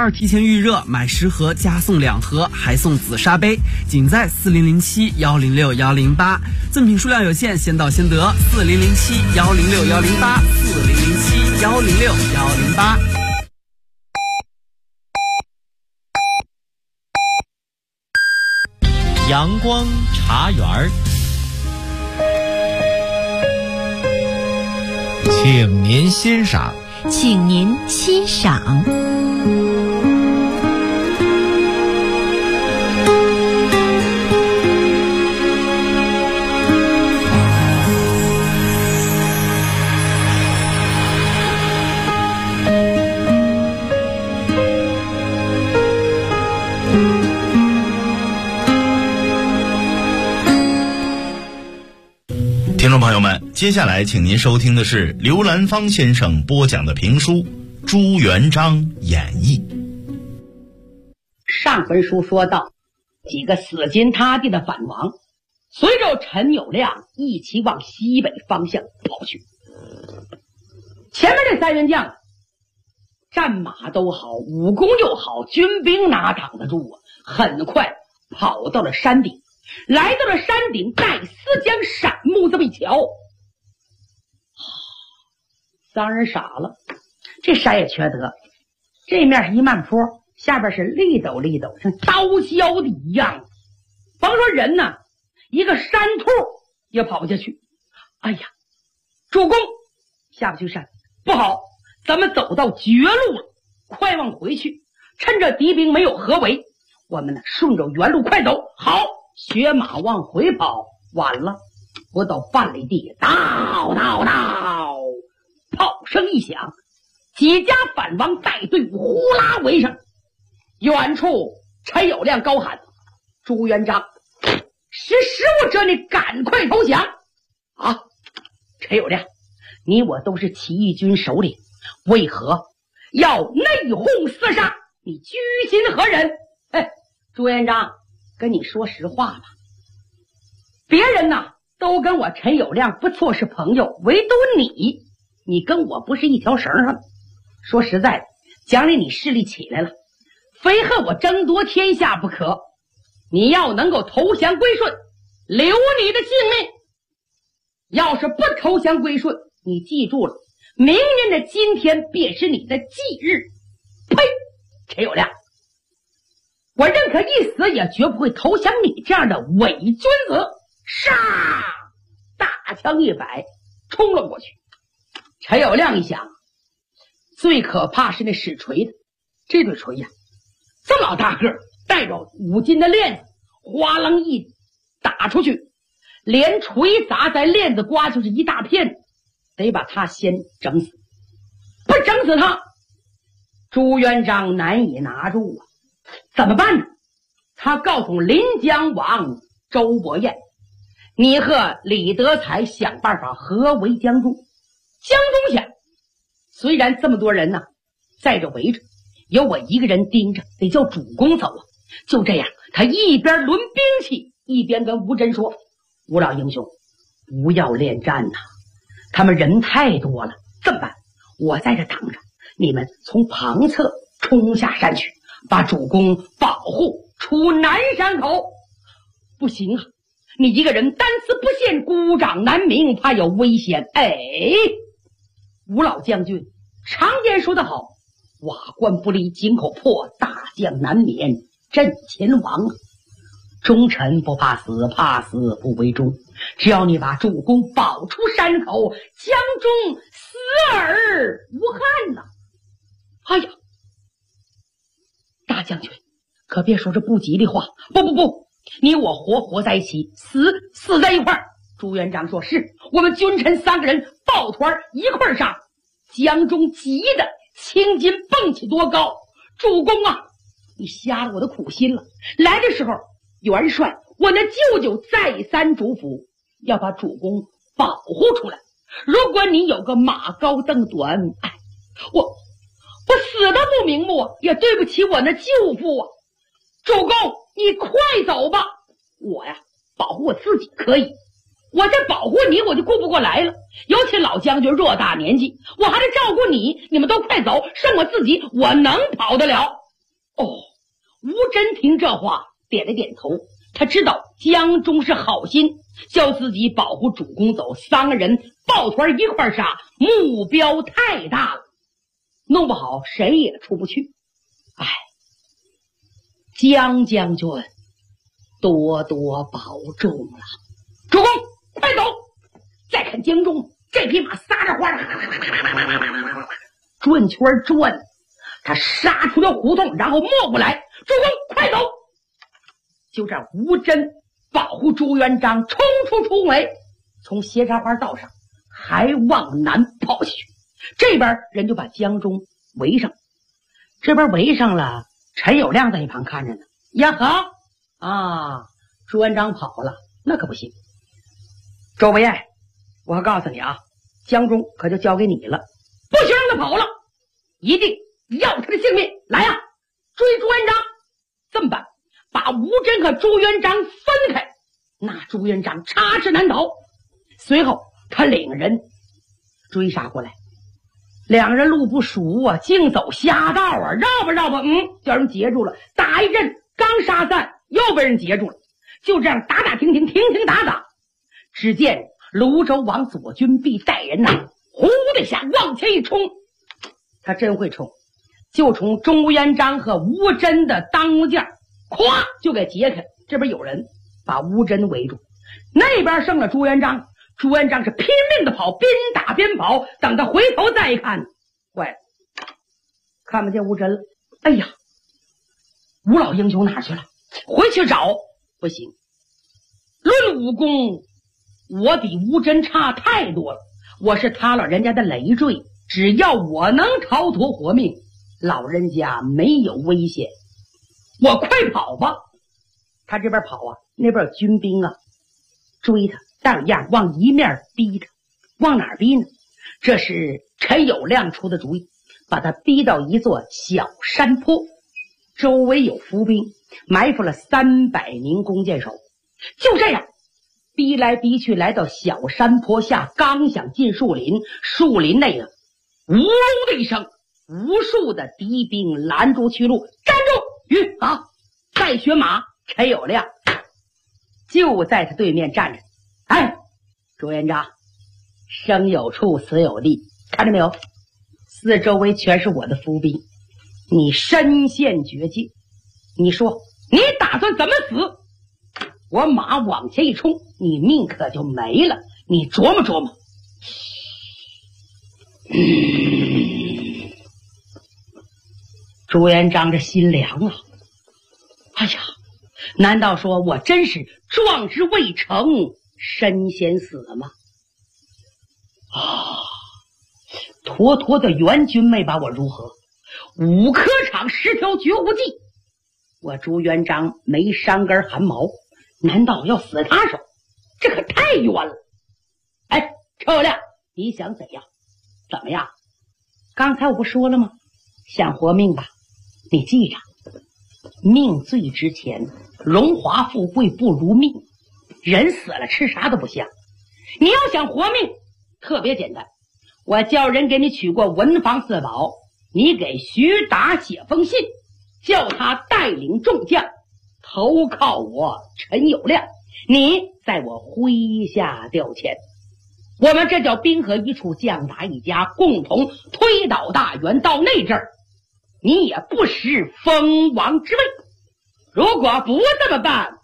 22提前预热，买10盒加送2盒，还送紫砂杯，仅在4007106108，赠品数量有限，先到先得。4007106108，4007106108。 阳光茶园儿，请您欣赏。 请您欣赏。 听众朋友们，接下来请您收听的是刘兰芳先生播讲的评书《朱元璋演义》。 上回书说到，几个死心塌地的反王随着陈友谅一起往西北方向跑去。前面这3员将战马都好，武功又好，军兵哪挡得住啊？很快跑到了山顶，来到了山顶，戴思江闪目这么一瞧，3人傻了。这山也缺德，这面是一慢坡，下边是立陡立陡，像刀削的一样。甭说人呢，一个山兔也跑不下去。哎呀，主公下不去山，不好，咱们走到绝路了，快往回去，趁着敌兵没有合围，我们呢顺着原路快走。好，学马往回跑，晚了，不到半里地，到，炮声一响，几家反王带队伍呼啦围上。远处陈友谅高喊：朱元璋，识时务者你赶快投降啊！陈友谅，你我都是起义军首领，为何要内讧厮杀？你居心何人？朱元璋，跟你说实话吧，别人呢都跟我陈友谅不错是朋友，唯独你跟我不是一条绳上。说实在的，将来你势力起来了，非和我争夺天下不可。你要能够投降归顺，留你的性命；要是不投降归顺，你记住了，明年的今天便是你的忌日。呸！陈友谅，我认可一死也绝不会投降你这样的伪君子。杀！大枪一摆，冲了过去。陈友谅一想，最可怕是那使锤的，这对锤呀，这么老大个，带着5斤的链子，哗楞一打出去，连锤砸在链子刮就是一大片，得把他先整死。不整死他，朱元璋难以拿住啊！怎么办呢？他告诉临江王周伯彦，你和李德才想办法合围江中。江中下虽然这么多人呢在这围着，有我一个人盯着，得叫主公走啊。就这样，他一边抡兵器，一边跟吴真说：吴老英雄，不要恋战呐，他们人太多了。这么办？我在这等着，你们从旁侧冲下山去，把主公保护出南山口。不行啊，你一个人单丝不线，孤掌难鸣，怕有危险。吴老将军常言说得好，瓦罐不离井口破，大将难免阵前亡。忠臣不怕死，怕死不为忠。只要你把主公保出山口，江中死而无憾呐。哎呀，大将军可别说这不吉利话。不，你我活在一起，死在一块儿。朱元璋说：是，我们君臣3个人抱团一块儿上。江中急的青筋蹦起多高，主公啊，你瞎了我的苦心了。来的时候元帅我那舅舅再三嘱咐，要把主公保护出来。如果你有个马高凳短，我死的不瞑目，也对不起我那舅父啊。主公，你快走吧。我呀，保护我自己可以，我这保护你我就顾不过来了。尤其老将军偌大年纪，我还得照顾你，你们都快走，剩我自己，我能跑得了。 吴真听这话点了点头，他知道江中是好心，叫自己保护主公走，3个人抱团一块杀，目标太大了，弄不好谁也出不去。江将军多多保重了。主公快走！再看江中这匹马撒着欢转圈转，他杀出了胡同，然后没过来。主公快走！就这吴真保护朱元璋冲出重围，从斜插花道上还往南跑下去。这边人就把江中围上，这边围上了，陈友谅在一旁看着呢。呀呵朱元璋跑了，那可不行。周伯彦，我告诉你啊，江中可就交给你了，不许让他跑了，一定要他的性命。来呀，追朱元璋！这么办，把吴真和朱元璋分开，那朱元璋插翅难逃。随后他领人追杀过来，两人路不熟啊，净走瞎道啊，绕吧叫人截住了。打一阵刚杀散，又被人截住了。就这样打打停停打，只见泸州王左军弼带人呐，呼的一下往前一冲，他真会冲，就从朱元璋和吴真的当屋架咵就给截开。这边有人把吴真围住，那边剩了朱元璋。朱元璋是拼命的跑，边打边跑，等他回头再一看，坏了，看不见吴真了。哎呀，吴老英雄哪去了？回去找不行，论武功我比吴真差太多了，我是他老人家的累赘，只要我能逃脱活命，老人家没有危险，我快跑吧。他这边跑啊，那边有军兵啊追他，但样往一面逼他。往哪儿逼呢？这是陈友谅出的主意，把他逼到一座小山坡，周围有伏兵，埋伏了300名弓箭手。就这样逼来逼去，来到小山坡下，刚想进树林，树林内啊，呜的一声，无数的敌兵拦住去路。站住！再学马。陈友谅就在他对面站着。朱元璋，生有处死有地，看着没有？四周围全是我的伏兵，你身陷绝境，你说你打算怎么死？我马往前一冲，你命可就没了，你琢磨琢磨。朱元璋这心凉啊！哎呀，难道说我真是壮志未成身先死吗？妥妥的元军没把我如何？5颗场10条绝无计，我朱元璋没伤根汗毛，难道要死他手？这可太冤了！陈友谅，你想怎样？怎么样？刚才我不说了吗？想活命吧，你记着，命最值钱，荣华富贵不如命，人死了吃啥都不香。你要想活命，特别简单，我叫人给你取过文房四宝，你给徐达写封信，叫他带领众将投靠我陈友谅，你在我麾下调遣，我们这叫兵合一处，将打一家，共同推倒大元。到那阵儿，你也不失封王之位。如果不这么办，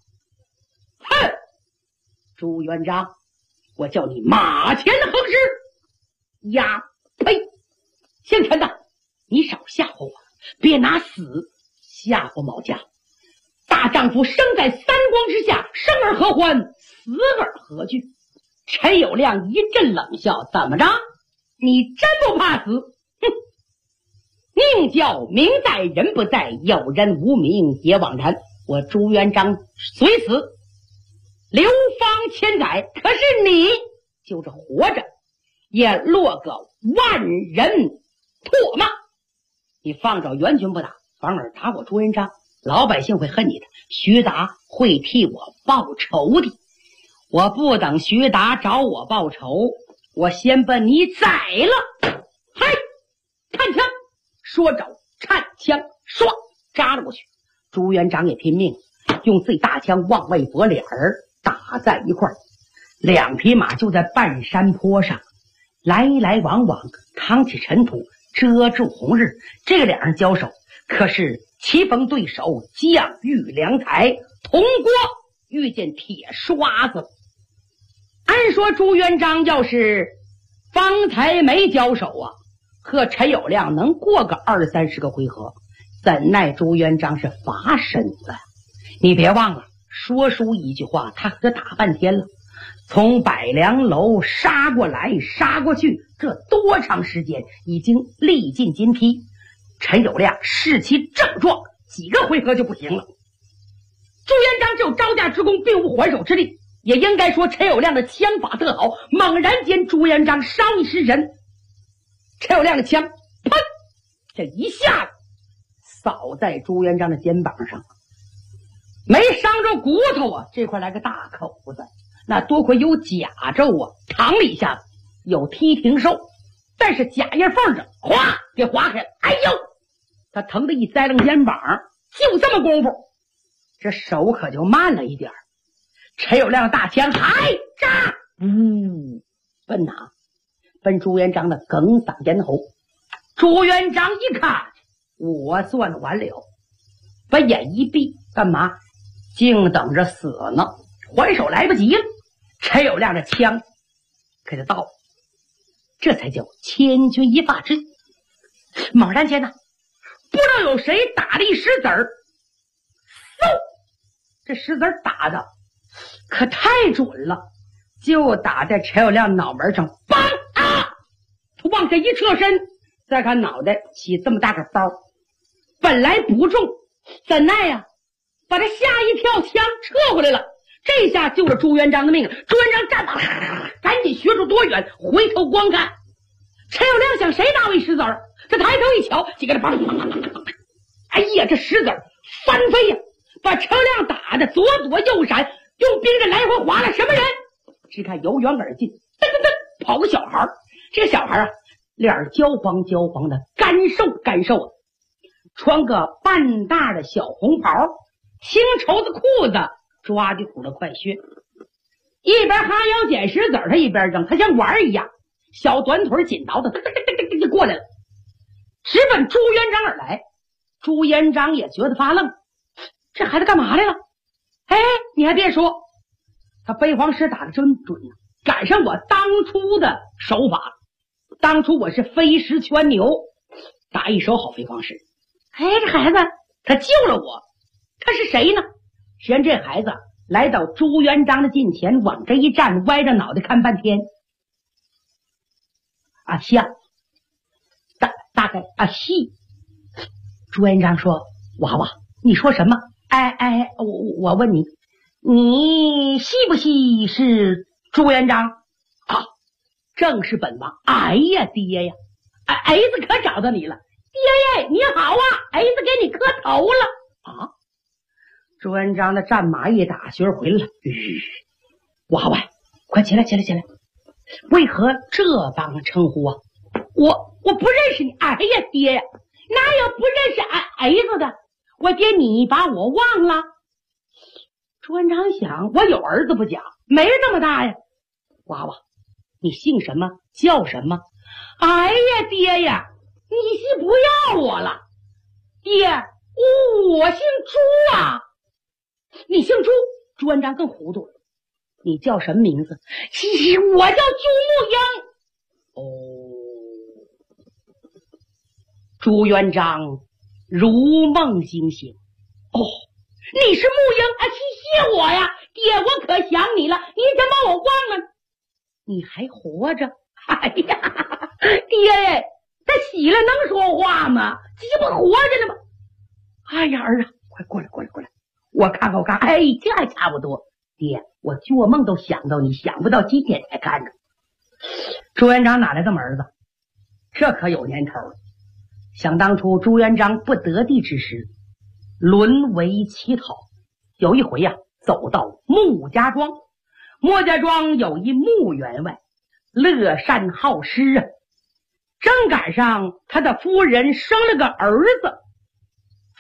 朱元璋，我叫你马前横尸呀！呸！姓陈的，你少吓唬我，别拿死吓唬毛家。大丈夫生在三光之下，生而何欢，死而何惧？陈友谅一阵冷笑，怎么着？你真不怕死？命叫名在人不在，有人无名也枉然。我朱元璋虽死，流芳千载，可是你就是活着也落个万人唾骂。你放着元军不打，反而打我朱元璋，老百姓会恨你的，徐达会替我报仇的。我不等徐达找我报仇，我先把你宰了。看枪！说着颤枪唰扎了过去。朱元璋也拼命，用自己大枪往外拨脸儿，打在一块儿。两匹马就在半山坡上来来往往，趟起尘土，遮住红日。这个两人交手，可是棋逢对手，将遇良才，铜锅遇见铁刷子。按说朱元璋要是方才没交手啊，和陈友谅能过个20-30个回合，怎奈朱元璋是乏身子。你别忘了，说书一句话，他可打半天了，从百梁楼杀过来杀过去，这多长时间，已经历尽筋疲。陈友谅士气正壮，几个回合就不行了。朱元璋只有招架之功，并无还手之力。也应该说陈友谅的枪法特好。猛然间朱元璋稍一失神，陈友谅的枪砰，这一下子扫在朱元璋的肩膀上，没伤着骨头啊，这块来个大口子。那多亏有甲胄啊，扛了一下子，有踢停手，但是甲叶缝着哗给划开了。哎呦，他疼得一栽楞肩膀，就这么功夫，这手可就慢了一点。陈友谅大枪还扎，奔哪？奔朱元璋的哽嗓咽喉。朱元璋一看，我算完了，把眼一闭，干嘛？净等着死呢，还手来不及了。陈友谅的枪给他到，这才叫千钧一发之际。猛然间呢，不知道有谁打了一石子儿，嗖，这石子儿打的可太准了，就打在陈友谅脑门上，梆啊！他往下一侧身，再看脑袋起这么大个包，本来不中，怎奈呀，把他吓一跳，枪撤回来了。这下救了朱元璋的命。朱元璋站倒，赶紧学出多远，回头观看。陈友谅想谁打我一石子儿？这抬头一瞧，几个梆，哎呀，这石子儿翻飞呀，把陈友谅打的左躲右闪，用兵刃来回划了。什么人？只看由远而近，噔噔噔跑个小孩。这个小孩啊，脸焦黄焦黄的，干瘦啊，穿个半大的小红袍，青绸子裤子，抓地虎的快靴，一边哈腰捡石子儿，他一边扔，他像玩一样，小短腿紧倒的就过来了，直奔朱元璋而来。朱元璋也觉得发愣，这孩子干嘛来了？哎，你还别说，他飞黄石打的真准啊，赶上我当初的手法。当初我是飞石圈牛，打一手好飞黄石。哎，这孩子他救了我，他是谁呢？实际上这孩子来到朱元璋的近前，往这一站，歪着脑袋看半天，啊，像大概啊细。朱元璋说：“娃娃，你说什么？哎，我问你，你细不细是朱元璋？啊，正是本王。哎呀，爹呀，儿子可找到你了。爹呀，你好啊，儿子给你磕头了啊。”朱元璋的战马一打，学回来了。娃娃，快起来！为何这般称呼啊？我不认识你。哎呀，爹呀，哪有不认识儿子的？我爹，你把我忘了？朱元璋想，我有儿子不假，没这么大呀。娃娃，你姓什么？叫什么？哎呀，爹呀，你是不要我了？爹，我姓朱啊。你姓朱？朱元璋更糊涂了。你叫什么名字？我叫朱沐英。哦，朱元璋如梦惊醒。哦，你是沐英啊？谢谢我呀，爹，我可想你了，你怎么把我忘了？你还活着？哎呀，爹，他死了能说话吗？这不活着呢吗？哎呀，儿啊，快过来！我看，哎，这还差不多。爹，我做梦都想到你，想不到今天才看着。朱元璋哪来这么儿子？这可有年头了。想当初朱元璋不得地之时，沦为乞讨。有一回呀，走到穆家庄，穆家庄有一穆员外，乐善好施啊。正赶上他的夫人生了个儿子，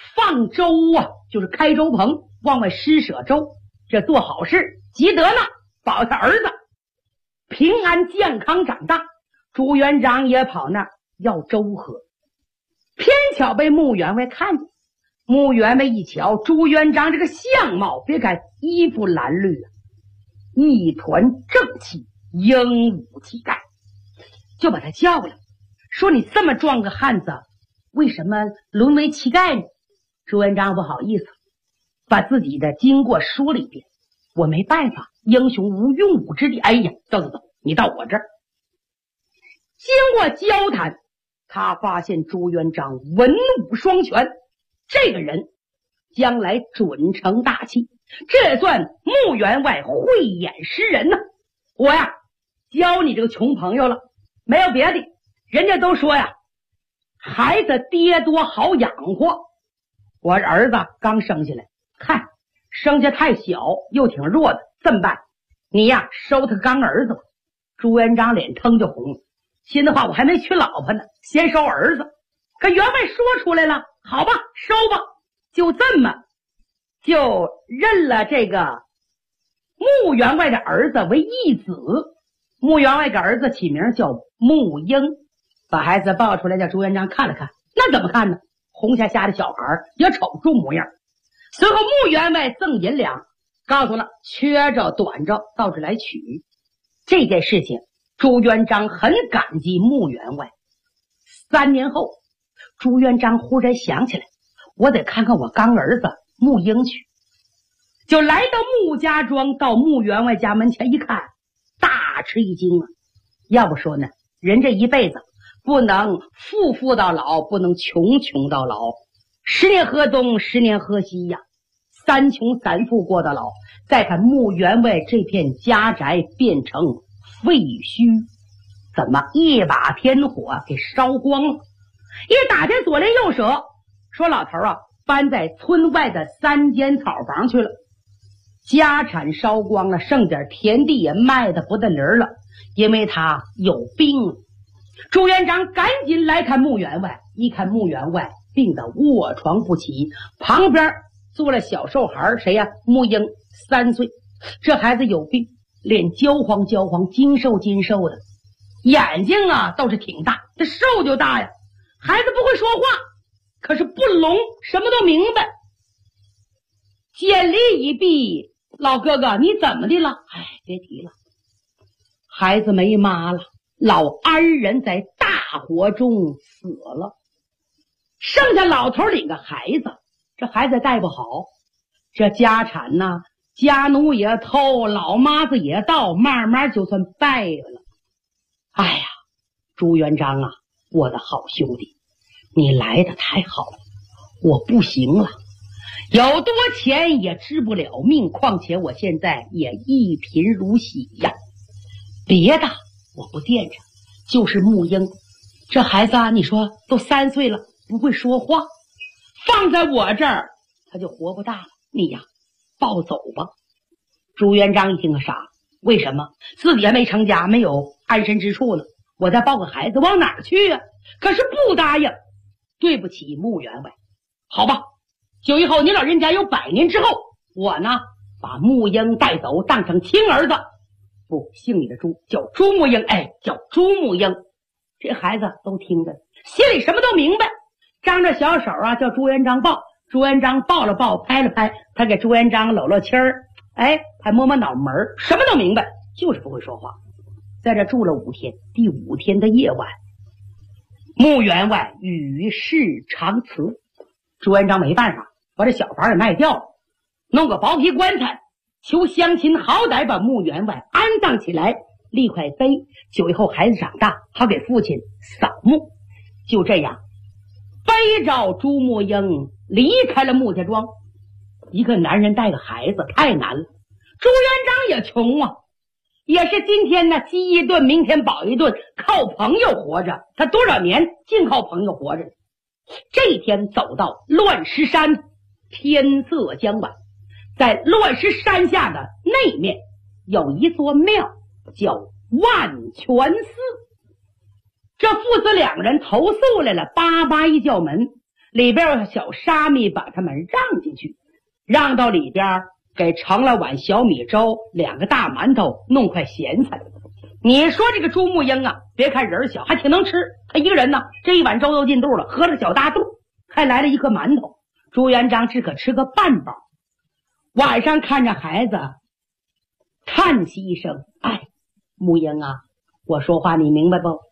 放粥啊，就是开粥棚，往外施舍粥，这做好事，积德呢，保他儿子平安健康长大。朱元璋也跑那儿要粥喝，偏巧被穆员外看见。穆员外一瞧，朱元璋这个相貌，别看衣服蓝绿，一团正气，英武气概，就把他叫来，说你这么壮个汉子，为什么沦为乞丐呢？朱元璋不好意思，把自己的经过说了一遍。我没办法，英雄无用武之地。哎呀，走，你到我这儿。经过交谈，他发现朱元璋文武双全，这个人将来准成大器，这也算穆员外慧眼识人呢。我呀，教你这个穷朋友了，没有别的，人家都说呀，孩子爹多好养活。我儿子刚生下来，看生下太小，又挺弱的，这么办？你呀，收他当儿子吧。朱元璋脸腾就红了，心的话，我还没娶老婆呢，先收儿子。可员外说出来了，好吧，收吧。就这么就认了这个穆员外的儿子为义子。穆员外给儿子起名叫穆英，把孩子抱出来，叫朱元璋看了看，那怎么看呢？红霞霞的小孩也瞅出模样。随后穆员外赠银两，告诉了缺着短着到这来取。这件事情朱元璋很感激穆员外。3年后，朱元璋忽然想起来，我得看看我干儿子穆英去，就来到穆家庄，到穆员外家门前一看，大吃一惊啊！要不说呢，人这一辈子不能富到老，不能穷到老，10年河东10年河西呀，3穷3富过到老。再看穆员外这片家宅变成废墟，怎么一把天火给烧光了？一打听左邻右舍，说老头啊搬在村外的3间草房去了，家产烧光了，剩点田地也卖得不得灵了，因为他有病。朱元璋赶紧来看穆员外，一看穆员外病得卧床不起，旁边坐了小瘦孩，谁呀？穆英3岁。这孩子有病，脸焦黄焦黄，精瘦的，眼睛啊倒是挺大，这瘦就大呀。孩子不会说话，可是不聋，什么都明白。见礼一毕，老哥哥你怎么的了？哎，别提了，孩子没妈了，老安人在大火中死了，剩下老头领个孩子，这孩子带不好，这家产呢，家奴也偷，老妈子也盗，慢慢就算败了。哎呀，朱元璋啊，我的好兄弟，你来的太好了，我不行了，有多钱也治不了命，况且我现在也一贫如洗呀。别的我不惦着，就是穆英这孩子啊，你说都3岁了，不会说话，放在我这儿他就活不大了，你呀抱走吧。朱元璋一听个傻，为什么？自己还没成家，没有安身之处呢，我再抱个孩子往哪儿去啊？可是不答应。对不起穆员外，好吧，就以后你老人家有100年之后，我呢把穆英带走当成亲儿子，不姓你的朱，叫朱穆英，哎，叫朱穆英。这孩子都听着，心里什么都明白，张着小手啊叫朱元璋抱，朱元璋抱了抱，拍了拍，他给朱元璋搂搂亲儿，哎，还摸摸脑门，什么都明白，就是不会说话。在这住了5天，第5天的夜晚，穆员外与世长辞，朱元璋没办法，把这小房也卖掉了，弄个薄皮棺材，求乡亲好歹把穆员外安葬起来，立块碑，久以后孩子长大，好给父亲扫墓。就这样，背着朱穆英离开了穆家庄。一个男人带个孩子太难了，朱元璋也穷啊，也是今天呢饥一顿，明天饱一顿，靠朋友活着。他多少年净靠朋友活着。这一天走到乱石山，天色将晚，在乱石山下的那面有一座庙，叫万全寺。这父子2人投宿来了，叭叭一叫门， 里边有小沙弥把他们让进去，让到里边给盛了碗小米粥，2个大馒头，弄块咸菜。你说这个朱木英啊，别看人小还挺能吃，他一个人呢这一碗粥都进肚了，喝了小大肚，还来了一颗馒头。朱元璋只可吃个半饱。晚上看着孩子叹息一声，哎，木英啊，我说话你明白不？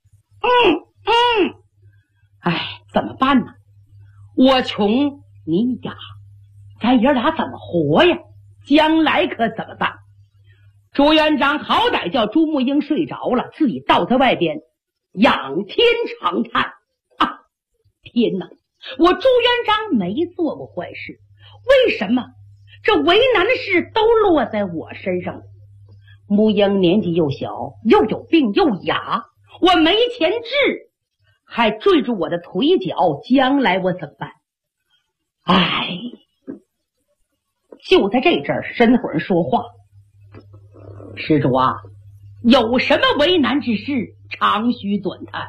哎，怎么办呢？我穷你哑，咱爷俩怎么活呀？将来可怎么办？朱元璋好歹叫朱木英睡着了，自己到他外边仰天长叹啊！天哪，我朱元璋没做过坏事，为什么这为难的事都落在我身上了？木英年纪又小，又有病又哑，我没钱治，还坠住我的腿脚，将来我怎么办？哎，就在这阵儿，申夫人说话：“施主啊，有什么为难之事，长吁短叹。”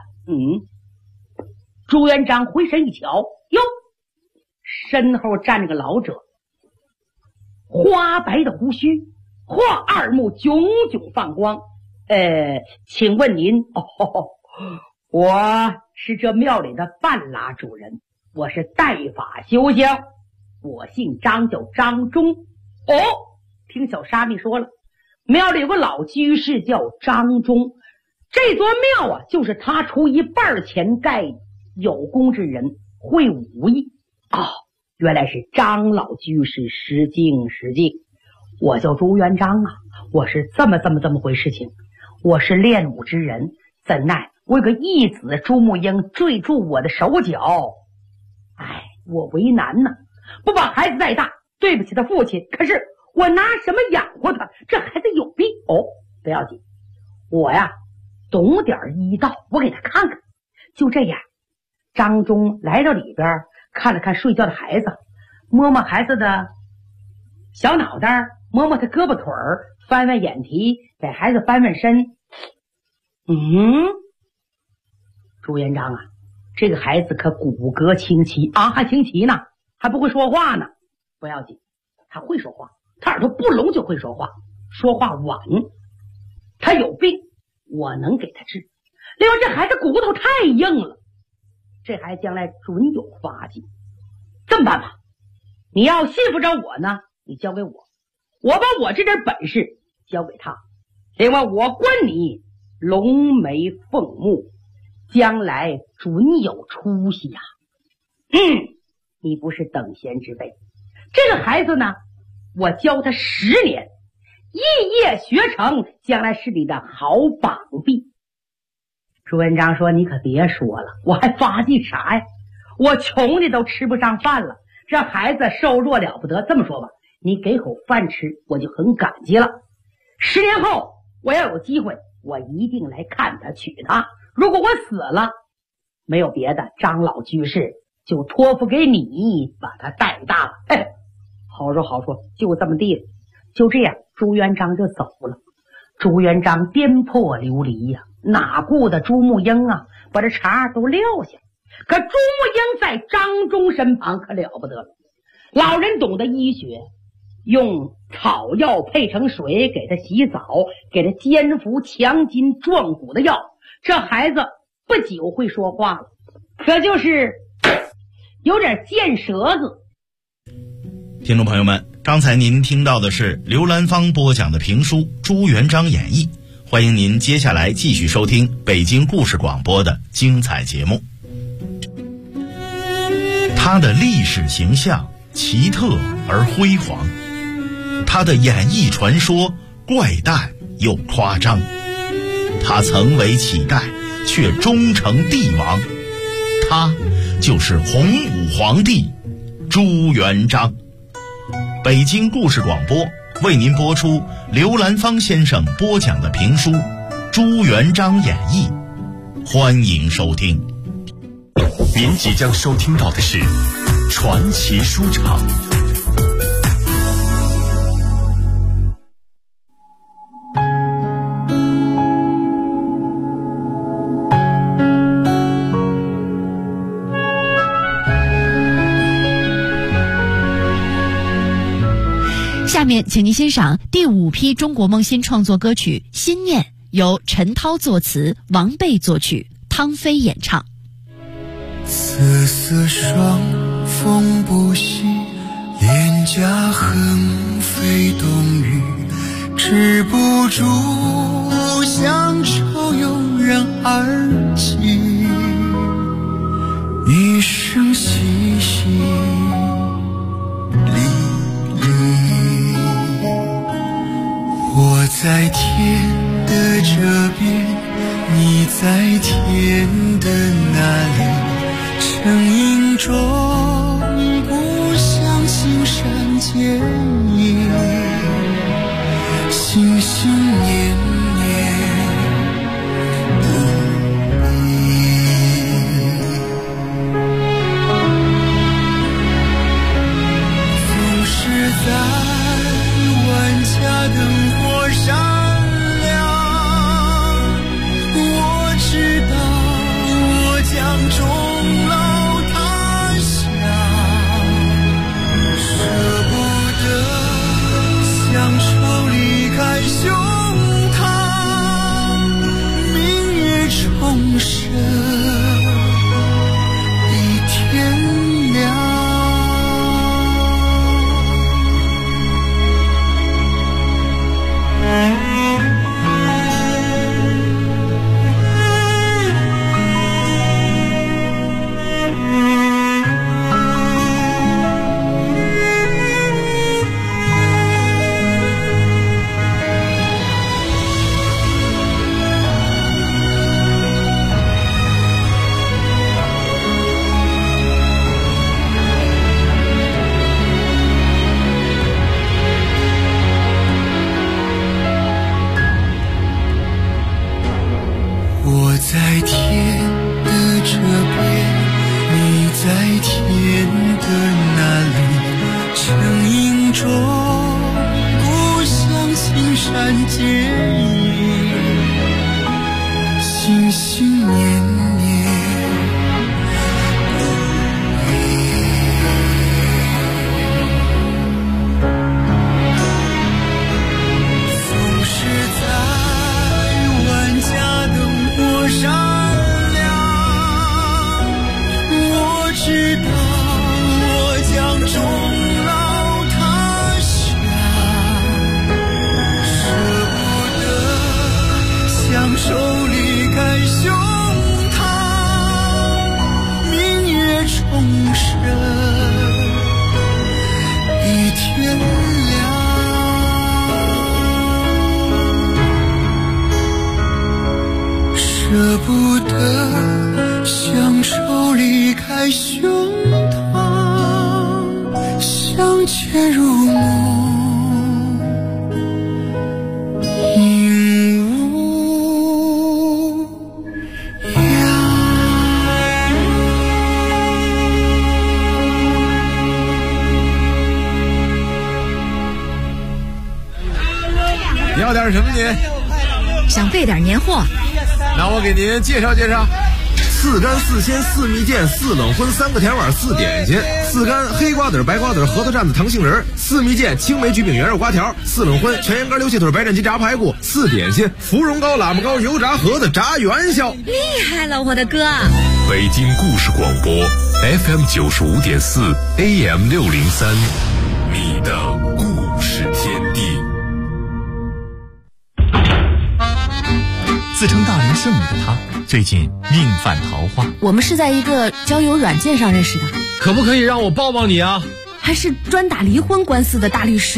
朱元璋回身一瞧，哟，身后站着个老者，花白的胡须，二目炯炯放光。请问您？我是这庙里的半拉主人，我是代法修行，我姓张，叫张忠。听小沙弥说了，庙里有个老居士叫张忠，这座庙啊，就是他出一半钱盖的，有功之人，会武艺。原来是张老居士，失敬。我叫朱元璋啊，我是这么回事情。我是练武之人，怎奈我有个义子朱木英坠住我的手脚，我为难呢，不把孩子带大，对不起他父亲，可是我拿什么养活他？这孩子有病。不要紧，我呀懂点医道，我给他看看。就这样，张忠来到里边，看了看睡觉的孩子，摸摸孩子的小脑袋，摸摸他胳膊腿儿，翻翻眼皮，给孩子翻翻身。朱元璋啊，这个孩子可骨骼清奇啊，还清奇呢，还不会说话呢。不要紧，他会说话，他耳朵不聋就会说话，说话晚。他有病，我能给他治。另外，这孩子骨头太硬了，这孩子将来准有发迹。这么办吧，你要信服着我呢，你交给我，我把我这点本事交给他。另外，我关你龙眉凤目，将来准有出息呀。你不是等闲之辈。这个孩子呢，我教他10年，一夜学成，将来是你的好膀臂。朱元璋说：“你可别说了，我还发迹啥呀？我穷的都吃不上饭了，这孩子瘦弱了不得。这么说吧，你给口饭吃，我就很感激了。10年后我要有机会，我一定来看他，娶他。如果我死了，没有别的，张老居士就托付给你把他带大了。”好说，就这么地了。就这样，朱元璋就走了。朱元璋颠沛流离呀，哪顾得朱木英啊把这茬都撂下。可朱木英在张忠身旁可了不得了，老人懂得医学，用草药配成水给他洗澡，给他煎服强筋壮骨的药。这孩子不久会说话了，可就是有点贱舌子。 听众朋友们，刚才您听到的是刘兰芳播讲的评书《朱元璋演义》，欢迎您接下来继续收听北京故事广播的精彩节目。他的历史形象奇特而辉煌，他的演艺传说怪诞又夸张，他曾为乞丐却终成帝王，他就是洪武皇帝朱元璋。北京故事广播为您播出刘兰芳先生播讲的评书《朱元璋演义》，欢迎收听。 您即将收听到的是传奇书场。 下面请您欣赏第5批中国梦新创作歌曲《心念》，由陈涛作词，王贝作曲，汤飞演唱。 瑟瑟双风不息，脸颊横飞冬雨，止不住乡愁油然而起，一声淅淅沥沥。我在天的这边，你在天的那里，成影中故乡青山剪影，心心念念的你。总是在万家灯火闪亮，我知道我将终老乡愁离开胸膛，明月重生，一天亮。我在天的这边，你在天的那里，成影中故乡青山剪影，心心念念总是在万家灯火闪亮，我知道我将终老他乡，舍不得乡愁离开胸膛，明月重生，一天亮。舍不得乡愁离开胸膛，相见如梦，应无恙。 你要点什么您？ 想备点年货。 那我给您介绍介绍：4干4鲜4蜜饯4冷荤3个甜碗4点心，4干黑瓜子白瓜子核桃蘸子糖杏仁，4蜜饯青梅焗饼圆肉瓜条，4冷荤全羊肝溜蟹腿白斩鸡炸排骨，4点心芙蓉糕喇嘛糕油炸盒子炸元宵。 厉害了，我的哥！ 北京故事广播 FM 95.4 AM 603，你的故事天地。 自称大龄剩女的她，最近命犯桃花。 我们是在一个交友软件上认识的， 可不可以让我抱抱你啊？ 还是专打离婚官司的大律师。